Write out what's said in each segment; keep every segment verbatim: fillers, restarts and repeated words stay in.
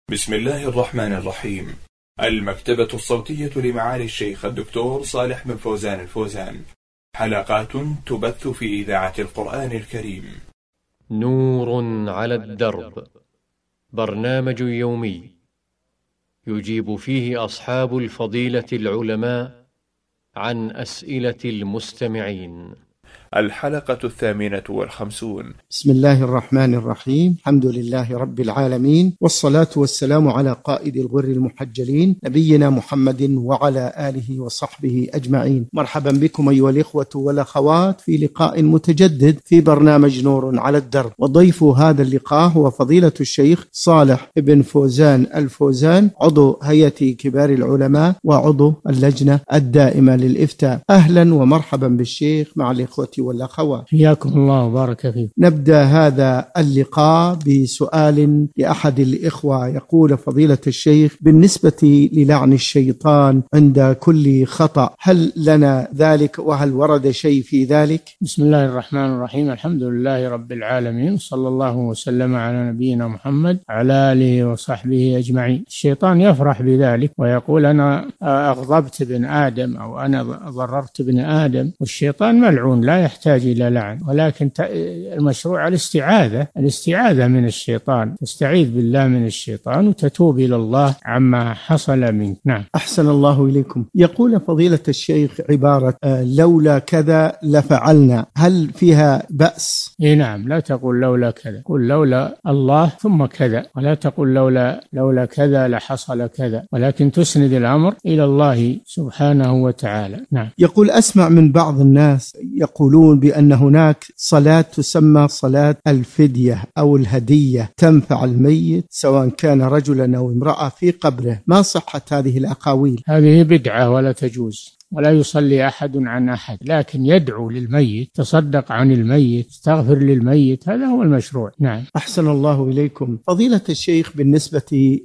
بسم الله الرحمن الرحيم. المكتبة الصوتية لمعالي الشيخ الدكتور صالح بن فوزان الفوزان، حلقات تبث في إذاعة القرآن الكريم. نور على الدرب، برنامج يومي يجيب فيه أصحاب الفضيلة العلماء عن أسئلة المستمعين. الحلقة الثامنة والخمسون. بسم الله الرحمن الرحيم. الحمد لله رب العالمين، والصلاة والسلام على قائد الغر المحجلين نبينا محمد وعلى آله وصحبه أجمعين. مرحبا بكم أيها الإخوة والأخوات في لقاء متجدد في برنامج نور على الدرب، وضيف هذا اللقاء هو فضيلة الشيخ صالح بن فوزان الفوزان، عضو هيئة كبار العلماء وعضو اللجنة الدائمة للإفتاء. أهلا ومرحبا بالشيخ مع الإخوة والأخوات. حياكم الله وبارك فيكم. نبدأ هذا اللقاء بسؤال لأحد الإخوة، يقول فضيلة الشيخ: بالنسبة للعن الشيطان عند كل خطأ، هل لنا ذلك وهل ورد شيء في ذلك؟ بسم الله الرحمن الرحيم. الحمد لله رب العالمين، صلى الله وسلم على نبينا محمد على آله وصحبه أجمعين. الشيطان يفرح بذلك ويقول أنا أغضبت ابن آدم أو أنا ضررت ابن آدم، والشيطان ملعون لا يحتاج إلى لعن، ولكن المشروع الاستعاذة الاستعاذة من الشيطان، تستعيذ بالله من الشيطان وتتوب إلى الله عما حصل منك. نعم. أحسن الله إليكم. يقول فضيلة الشيخ عبارة لولا كذا لفعلنا، هل فيها بأس؟ إيه نعم، لا تقول لولا كذا، قل لولا الله ثم كذا، ولا تقول لولا لولا كذا لحصل كذا، ولكن تسند الأمر إلى الله سبحانه وتعالى. نعم. يقول أسمع من بعض الناس يقولون بأن هناك صلاة تسمى صلاة الفدية أو الهدية تنفع الميت سواء كان رجلا أو امرأة في قبره، ما صحة هذه الأقاويل؟ هذه بدعة ولا تجوز، ولا يصلي أحد عن أحد، لكن يدعو للميت، تصدق عن الميت، تغفر للميت، هذا هو المشروع. نعم. أحسن الله إليكم. فضيلة الشيخ، بالنسبة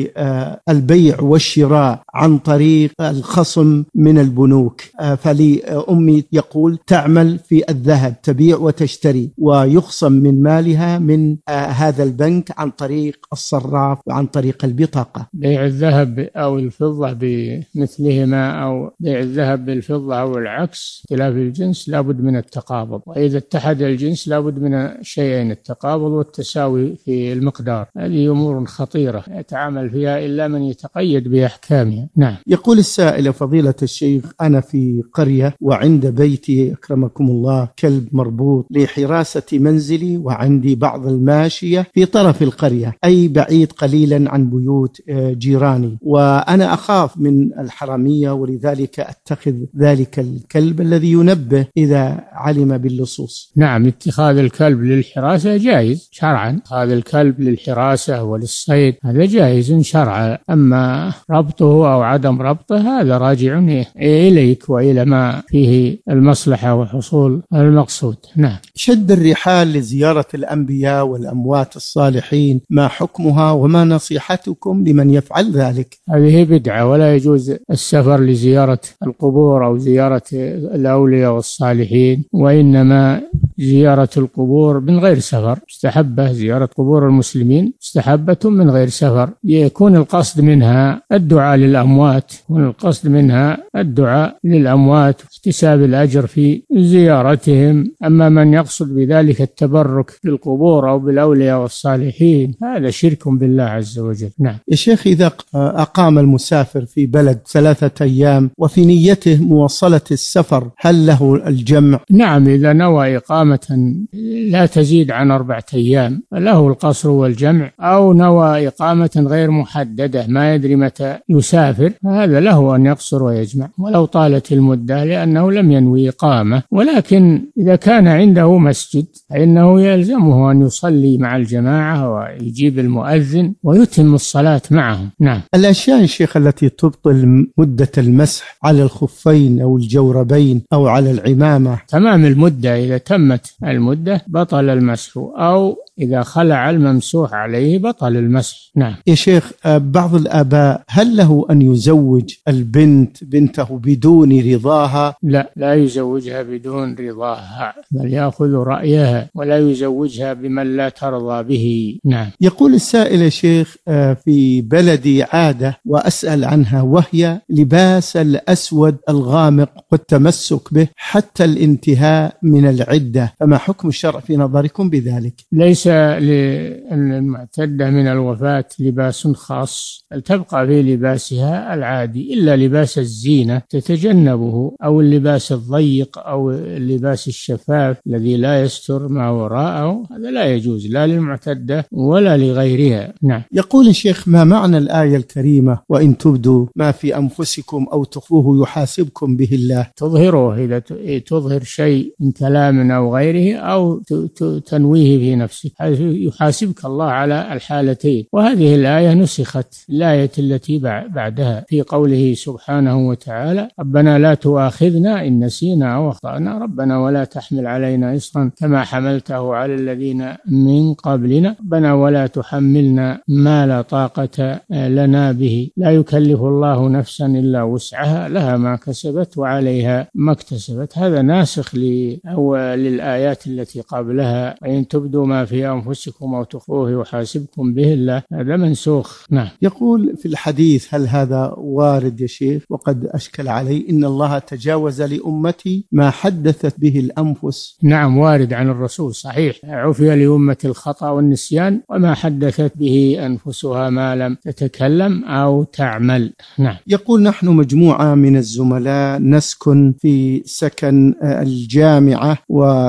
للبيع والشراء عن طريق الخصم من البنوك، فلي أمي يقول تعمل في الذهب، تبيع وتشتري، ويخصم من مالها من هذا البنك عن طريق الصراف وعن طريق البطاقة. بيع الذهب أو الفضة بمثلهما أو بيع الذهب بالفضة أو العكس، اختلاف الجنس لابد من التقابض، وإذا اتحد الجنس لابد من شيئين: التقابض والتساوي في المقدار. هذه أمور خطيرة يتعامل فيها إلا من يتقيد بأحكامها. نعم. يقول السائل: فضيلة الشيخ، أنا في قرية وعند بيتي أكرمكم الله كلب مربوط لحراسة منزلي، وعندي بعض الماشية في طرف القرية أي بعيد قليلا عن بيوت جيراني، وأنا أخاف من الحرامية، ولذلك أتخذ ذلك الكلب الذي ينبه إذا علم باللصوص. نعم، اتخاذ الكلب للحراسة جائز شرعا، اتخاذ الكلب للحراسة وللصيد هذا جائز شرعا، أما ربطه أو عدم ربطه هذا راجع إليك وإلى ما فيه المصلحة وحصول المقصود. نعم. شد الرحال لزيارة الأنبياء والأموات الصالحين، ما حكمها وما نصيحتكم لمن يفعل ذلك؟ هذه بدعة، ولا يجوز السفر لزيارة القبور أو زيارة الأولياء والصالحين، وإنما زيارة القبور من غير سفر مستحبة، زيارة قبور المسلمين مستحبة من غير سفر، يكون القصد منها الدعاء للأموات، يكون القصد منها الدعاء للأموات واكتساب الأجر في زيارتهم. أما من يقصد بذلك التبرك بالقبور أو بالأولياء والصالحين هذا شرك بالله عز وجل. نعم. يا شيخ، إذا أقام المسافر في بلد ثلاثة أيام وفي نيته مواصلة السفر، هل له الجمع؟ نعم، إذا نوى إقامة لا تزيد عن أربعة أيام له القصر والجمع، أو نوى إقامة غير محددة ما يدري متى يسافر، فهذا له أن يقصر ويجمع ولو طالت المدة، لأنه لم ينوي إقامة. ولكن إذا كان عنده مسجد فإنه يلزمه أن يصلي مع الجماعة ويجيب المؤذن ويتم الصلاة معهم. نعم. الأشياء يا شيخ التي تبطل مدة المسح على الخفين أو الجوربين أو على العمامة؟ تمام المدة، إذا تمت المدة بطل المسح، أو إذا خلع الممسوح عليه بطل المسح. نعم. يا شيخ، بعض الآباء هل له أن يزوج البنت بنته بدون رضاها؟ لا، لا يزوجها بدون رضاها، بل يأخذ رأيها ولا يزوجها بمن لا ترضى به. نعم. يقول السائل يا شيخ، في بلدي عادة وأسأل عنها، وهي لباس الأسود الغامق والتمسك به حتى الانتهاء من العدة، فما حكم الشرع في نظركم بذلك؟ ليس للمعتدة من الوفاة لباس خاص، تبقى في لباسها العادي إلا لباس الزينة تتجنبه، أو اللباس الضيق أو اللباس الشفاف الذي لا يستر ما وراءه، هذا لا يجوز لا للمعتدة ولا لغيرها. نعم. يقول الشيخ: ما معنى الآية الكريمة وإن تبدوا ما في أنفسكم أو تخفوه يحاسبكم به الله؟ تظهره، إذا تظهر شيء من كلام أو غيره أو تنويه في نفسك يحاسبك الله على الحالتين. وهذه الآية نسخت الآية التي بعدها في قوله سبحانه وتعالى: ربنا لا تؤاخذنا إن نسينا أو أخطأنا ربنا ولا تحمل علينا إصرا كما حملته على الذين من قبلنا ربنا ولا تحملنا ما لا طاقة لنا به لا يكلف الله نفسا إلا وسعها لها ما كسبت وعليها ما اكتسبت. هذا ناسخ للآيات التي قبلها: وإن تبدوا ما في أنفسكم أو تخفوه يحاسبكم به الله، هذا منسوخ. نعم. يقول في الحديث: هل هذا وارد يا شيخ؟ وقد أشكل علي إن الله تجاوز لأمتي ما حدثت به الأنفس. نعم، وارد عن الرسول صحيح: عفي لأمة الخطأ والنسيان وما حدثت به أنفسها ما لم تتكلم أو تعمل. نعم. يقول: نحن مجموعة من الزملاء نسكن في سكن الجامعة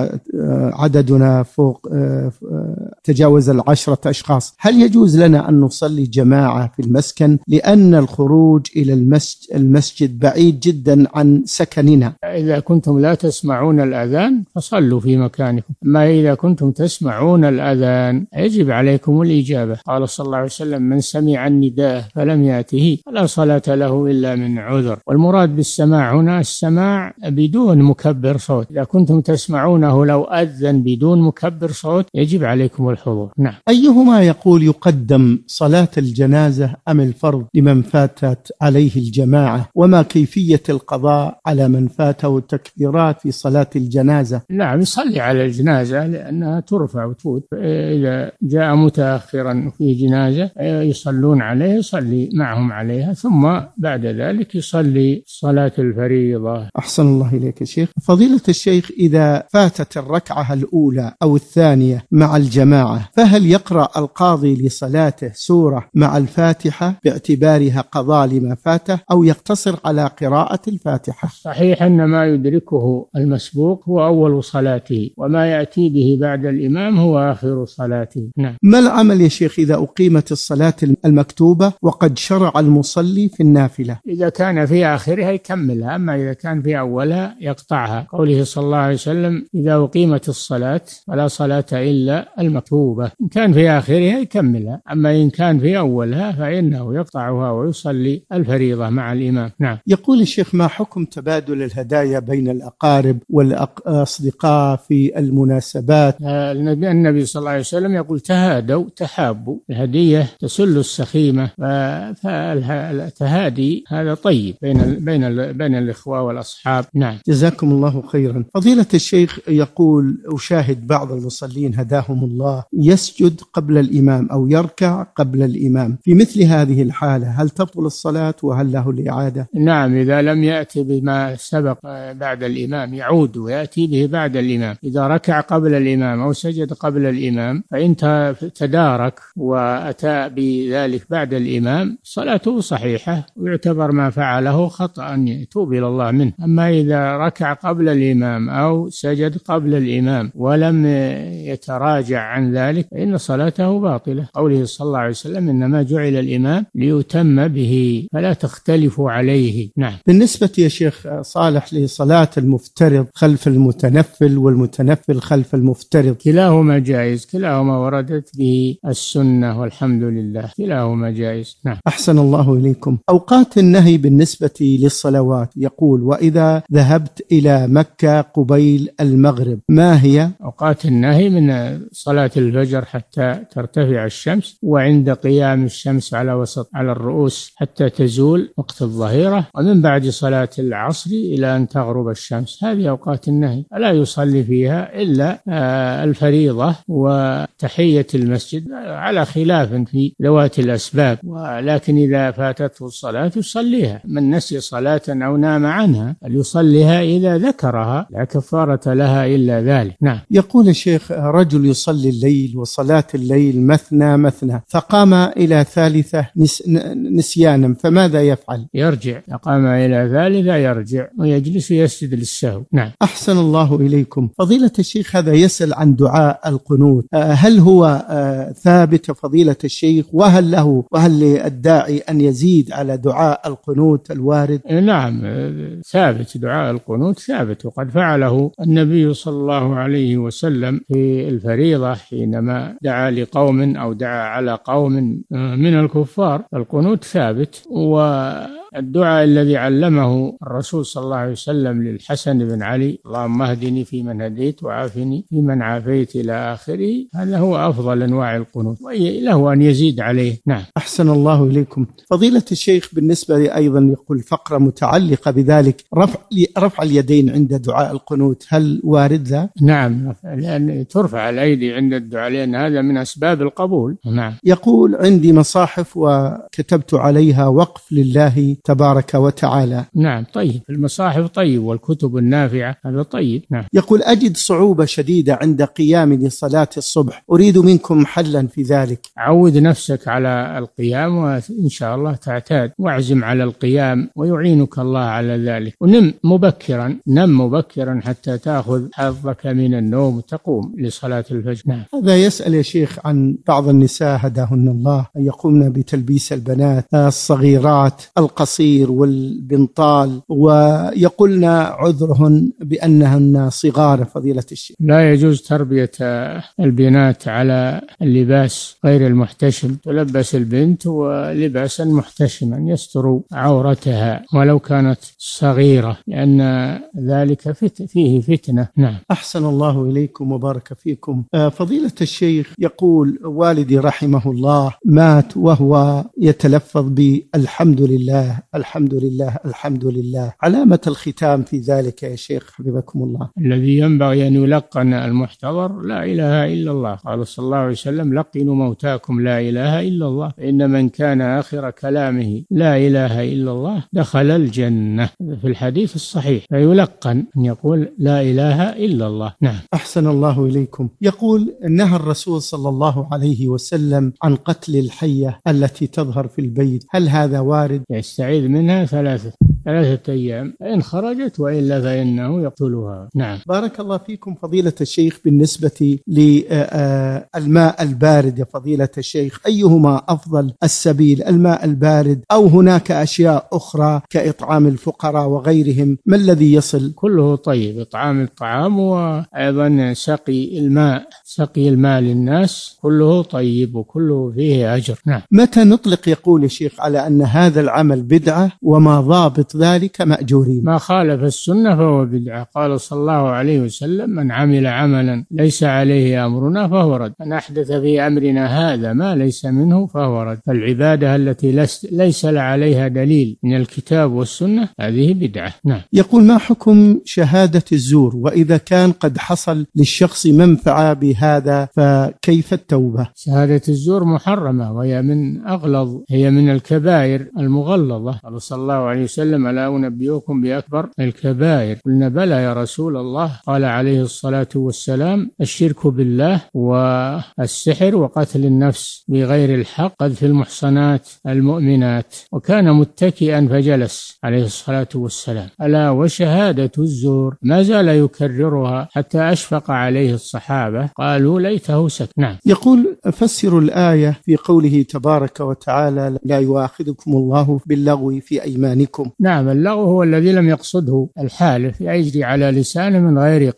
وعددنا فوق تجاوز العشرة أشخاص، هل يجوز لنا أن نصلي جماعة في المسكن لأن الخروج إلى المسجد بعيد جدا عن سكننا؟ إذا كنتم لا تسمعون الأذان فصلوا في مكانكم، أما إذا كنتم تسمعون الأذان يجب عليكم الإجابة. قال صلى الله عليه وسلم: من سمع النداء فلم يأته فلا صلاة له إلا من عذر. والمراد بالسماع هنا السماع بدون مكبر صوت، إذا كنتم تسمعونه لو أذن بدون مكبر صوت يجب عليكم الحضور. نعم. أيهما يقول يقدم صلاة الجنازة أم الفرض لمن فاتت عليه الجماعة؟ وما كيفية القضاء على من فاته التكبيرات في صلاة الجنازة؟ نعم، يصلي على الجنازة لأنها ترفع وتفوت. إذا جاء متأخرا في جنازة يصلون عليه، يصلي معهم عليها، ثم بعد ذلك يصلي صلاة الفريضة. أحسن الله إليك يا شيخ. فضيلة الشيخ، إذا فاتت الركعة الأولى أو الثانية مع الجماعة فهل يقرأ القاضي لصلاته سورة مع الفاتحة باعتبارها قضاء لما فاته أو يقتصر على قراءة الفاتحة؟ صحيح أن ما يدركه المسبوق هو أول صلاته، وما يأتي به بعد الإمام هو آخر صلاته. نعم. ما العمل يا شيخ إذا أقيمت الصلاة المكتوبة وقد شرع المصلي في النافلة؟ إذا كان في آخرها يكملها، أما إذا كان في أولها يقطعها. قوله صلى الله عليه وسلم: إذا أقيمت الصلاة فلا صلاة إلا المكتوبة. إن كان في آخرها يكملها، أما إن كان في أولها فإنه يقطعها ويصلي الفريضة مع الإمام. نعم. يقول الشيخ: ما حكم تبادل الهدايا بين الأقارب والأصدقاء في المناسبات؟ النبي صلى الله عليه وسلم يقول: تهادوا تحابوا. الهدية تسل السخيمة، فالتهادي هذا طيب بين بين بين الإخوة والأصحاب. نعم. جزاكم الله خيرا. فضيلة الشيخ يقول: أشاهد بعض المصلين هداهم الله يسجد قبل الإمام أو يركع قبل الإمام، في مثل هذه الحالة هل تبطل الصلاة وهل له الإعادة؟ نعم، إذا لم يأتي بما سبق بعد الإمام يعود ويأتي به بعد الإمام. إذا ركع قبل الإمام أو سجد قبل الإمام فإن تدارك وأتى بذلك بعد الإمام صلاته صحيحة ويعتبر ما فعله خطأ يتوب إلى الله منه. أما إذا ركع قبل الإمام أو سجد قبل الإمام ولم يتراجع عن ذلك فإن صلاته باطلة. قوله صلى الله عليه وسلم: إنما جعل الإمام ليتم به فلا تختلفوا عليه. نعم. بالنسبة يا شيخ صالح لصلاة المفترض خلف المتنفل والمتنفل خلف المفترض، كلاهما جائز، كلاهما وردت به السنة والحمد لله، كلاهما جائز. نعم. أحسن الله إليكم. أوقات النهي بالنسبة للصلوات، يقول: وإذا ذهبت إلى مكة قبيل المغرب ما هي؟ أوقات النهي من صلاة الفجر حتى ترتفع الشمس، وعند قيام الشمس على وسط على الرؤوس حتى تزول وقت الظهيرة، ومن بعد صلاة العصر إلى أن تغرب الشمس. هذه أوقات النهي، لا يصلي فيها إلا الفريضة وتحية المسجد على خلاف في ذوات الأسباب، ولكن إذا فاتته الصلاة يصليها. من نسي صلاة أو نام عنها فليصليها إذا ذكرها، لا كفارة لها إلا ذلك. نعم. يقول الشيخ: رجل يصلي الليل وصلاة الليل مثنى مثنى، فقام إلى ثالثة نس... نسيانا، فماذا يفعل؟ يرجع. قام إلى ثالثة يرجع ويجلس يسجد للسهو. نعم. أحسن الله إليكم. فضيلة الشيخ هذا يسأل عن دعاء القنوت، هل هو ثابت فضيلة الشيخ، وهل له وهل للداعي أن يزيد على دعاء القنوت الوارد؟ نعم ثابت، دعاء القنوت ثابت، وقد فعله النبي صلى الله عليه وسلم في الفريضة حينما دعا لقوم أو دعا على قوم من الكفار. القنوت ثابت. والدعاء الذي علمه الرسول صلى الله عليه وسلم للحسن بن علي: اللهم اهدني فيمن هديت وعافني فيمن عافيت إلى آخره، هذا هو أفضل أنواع القنوت، وله أن يزيد عليه. نعم. أحسن الله إليكم. فضيلة الشيخ بالنسبة لي أيضا يقول فقرة متعلقة بذلك: رفع رفع اليدين عند دعاء القنوت، هل وارد ذا؟ نعم، لأن ترفع الأيدي عند الدعاء لأن هذا من أسباب القبول. نعم. يقول: عندي مصاحف وكتبت عليها وقف لله تبارك وتعالى. نعم طيب، المصاحف طيب والكتب النافعة هذا طيب. نعم. يقول: أجد صعوبة شديدة عند قيامي لصلاة الصبح، أريد منكم حلا في ذلك. عود نفسك على القيام وإن شاء الله تعتاد، واعزم على القيام ويعينك الله على ذلك، ونم مبكرا، نم مبكرا حتى تأخذ حظك من النوم وتقوم لصلاة الفجر. نعم. هذا يسأل يا شيخ عن بعض النساء هداهن الله أن يقومن بتلبيس البنات الصغيرات القصير والبنطال، ويقولن عذرهن بأنهن صغار. فضيلة الشيخ، لا يجوز تربية البنات على اللباس غير المحتشم، تلبس البنت ولباسا محتشما يستر عورتها ولو كانت صغيرة، لأن ذلك فت فيه فتنة. نعم. أحسن الله إليكم وبارك فيكم. فضيلة الشيخ يقول: والدي رحمه الله مات وهو يتلفظ بالحمد لله الحمد لله الحمد لله، علامة الختام في ذلك يا شيخ حفظكم الله؟ الذي ينبغي أن يلقن المحتضر لا إله إلا الله. قال صلى الله عليه وسلم: لقنوا موتاكم لا إله إلا الله، فإن من كان آخر كلامه لا إله إلا الله دخل الجنة، في الحديث الصحيح. فيلقن أن يقول لا إله إلا الله. نعم. أحسن الله إليكم. يقول: نهى الرسول صلى الله عليه وسلم عن قتل الحية التي تظهر في البيت، هل هذا وارد؟ يستعيذ منها ثلاثة ثلاثة أيام، فإن خرجت وإلا فإنه يقتلها. نعم. بارك الله فيكم فضيلة الشيخ. بالنسبة للماء البارد يا فضيلة الشيخ، أيهما أفضل السبيل، الماء البارد أو هناك أشياء أخرى كإطعام الفقراء وغيرهم؟ ما الذي يصل؟ كله طيب، إطعام الطعام وأيضا سقي الماء، سقي الماء للناس كله طيب وكله فيه أجر. نعم. متى نطلق يقول الشيخ على أن هذا العمل بدعة، وما ضابط ذلك مأجورين؟ ما خالف السنة فهو بدعة. قال صلى الله عليه وسلم: من عمل عملا ليس عليه أمرنا فهو رد، من أحدث في أمرنا هذا ما ليس منه فهو رد. فالعبادة التي ليس عليها دليل من الكتاب والسنة هذه بدعة. نعم. يقول: ما حكم شهادة الزور، وإذا كان قد حصل للشخص منفعة بهذا فكيف التوبة؟ شهادة الزور محرمة، وهي من أغلظ، هي من الكبائر المغلظة. قال صلى الله عليه وسلم: ألا أنبئكم بأكبر الكبائر؟ قلنا: بلى يا رسول الله. قال عليه الصلاة والسلام: الشرك بالله والسحر وقتل النفس بغير الحق قذف المحصنات المؤمنات. وكان متكئا فجلس عليه الصلاة والسلام. ألا وشهادة الزور، ما زال يكررها حتى أشفق عليه الصحابة، قالوا ليته سكت. نعم. يقول: فسروا الآية في قوله تبارك وتعالى: لا يؤاخذكم الله باللغو في أيمانكم. نعم، اللغو هو الذي لم يقصده الحالف، يجري على لسانه من غير قصد،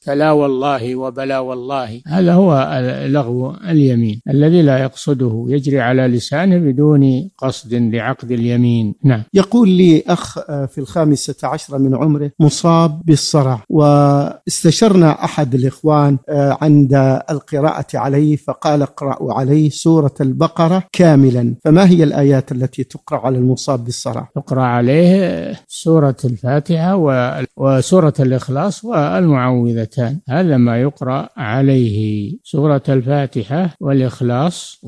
كلا والله وبلا والله، هذا هو لغو اليمين الذي لا يقصده، يجري على لسانه بدون قصد لعقد اليمين. نعم. يقول لي أخ في الخامسة عشرة من عمره مصاب بالصرع، واستشرنا أحد الإخوان عند القراءة عليه فقال اقرأوا عليه سورة البقرة كاملا، فما هي الآيات التي تقرأ على المصاب بالصرع؟ تقرأ عليه سورة الفاتحة وسورة الإخلاص والمعوذتان، هذا ما يقرأ عليه، سورة الفاتحة والإخلاص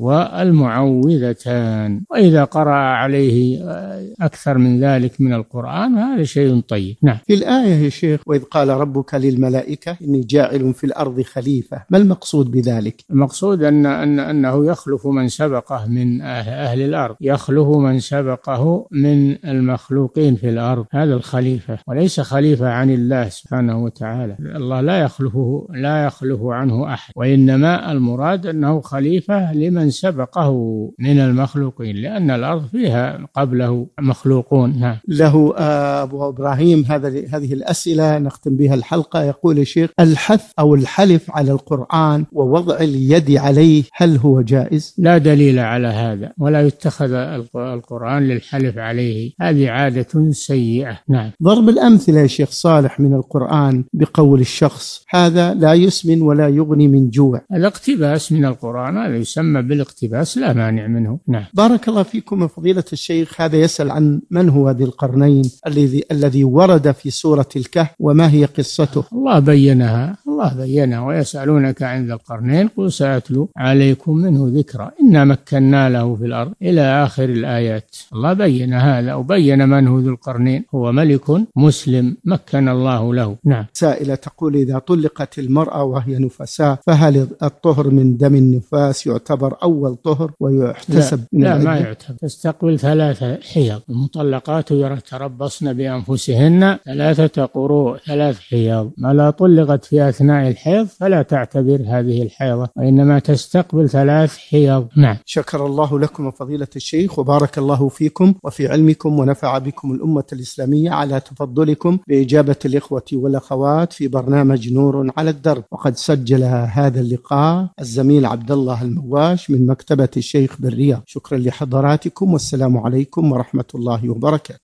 والمعوذتان. وإذا قرأ عليه أكثر من ذلك من القرآن هذا شيء طيب. نعم. في الآية يا شيخ وإذ قال ربك للملائكة إني جاعل في الأرض خليفة، ما المقصود بذلك؟ المقصود أن أن أنه يخلف من سبقه من أهل الأرض، يخلف من سبقه من المخلوقين في الأرض، هذا الخليفة، وليس خليفة عن الله سبحانه وتعالى. الله لا يخلفه لا يخلف عنه أحد، وإنما المراد أنه خليفة لمن سبقه من المخلوقين، لأن الأرض فيها قبله مخلوقون. نعم. له أبو إبراهيم هذا هذه الأسئلة نختم بها الحلقة. يقول يا شيخ الحث أو الحلف على القرآن ووضع اليد عليه هل هو جائز؟ لا دليل على هذا، ولا يتخذ القرآن للحلف عليه، هذه عادة سيئة. نعم. ضرب الأمثلة يا شيخ صالح من القرآن بقول الشخص هذا لا يسمن ولا يغني من جوع، الاقتباس من القرآن هذا يسمى بالاقتباس، لا مانع منه. نعم. بارك الله فيكم فضيلة الشيخ. هذا يسأل عن من هو ذي القرنين الذي الذي ورد في سورة الكهف وما هي قصته؟ الله بينها الله بينها ويسألونك عن ذي القرنين قل سأتلو عليكم منه ذكرى إنا مكنا له في الأرض إلى آخر الآيات. الله بين هذا وبين من هو ذو القرنين، هو ملك مسلم مكن الله له. نعم. سائلة تقول إذا طلقت المرأة وهي نفساء فهل الطهر من دم النفاس يعتبر أول طهر ويحتسب لا, من لا ما العدة؟ يعتبر، تستقبل ثلاثة حيض، المطلقات يتربصن بأنفسهن ثلاثة قروء، ثلاث حيض، ما لا طلقت في أثناء الحيض فلا تعتبر هذه الحيضة، وإنما تستقبل ثلاث حيض. نعم. شكر الله لكم فضيلة الشيخ وبارك الله فيكم وفي علمكم ونفع بكم الأمة الإسلامية على تفضلكم بإجابة الإخوة والأخوات في برنامج نور على الدرب. وقد سجل هذا اللقاء الزميل عبد الله المواش من مكتبة الشيخ بالرياض. شكرا لحضراتكم والسلام عليكم ورحمة الله وبركاته.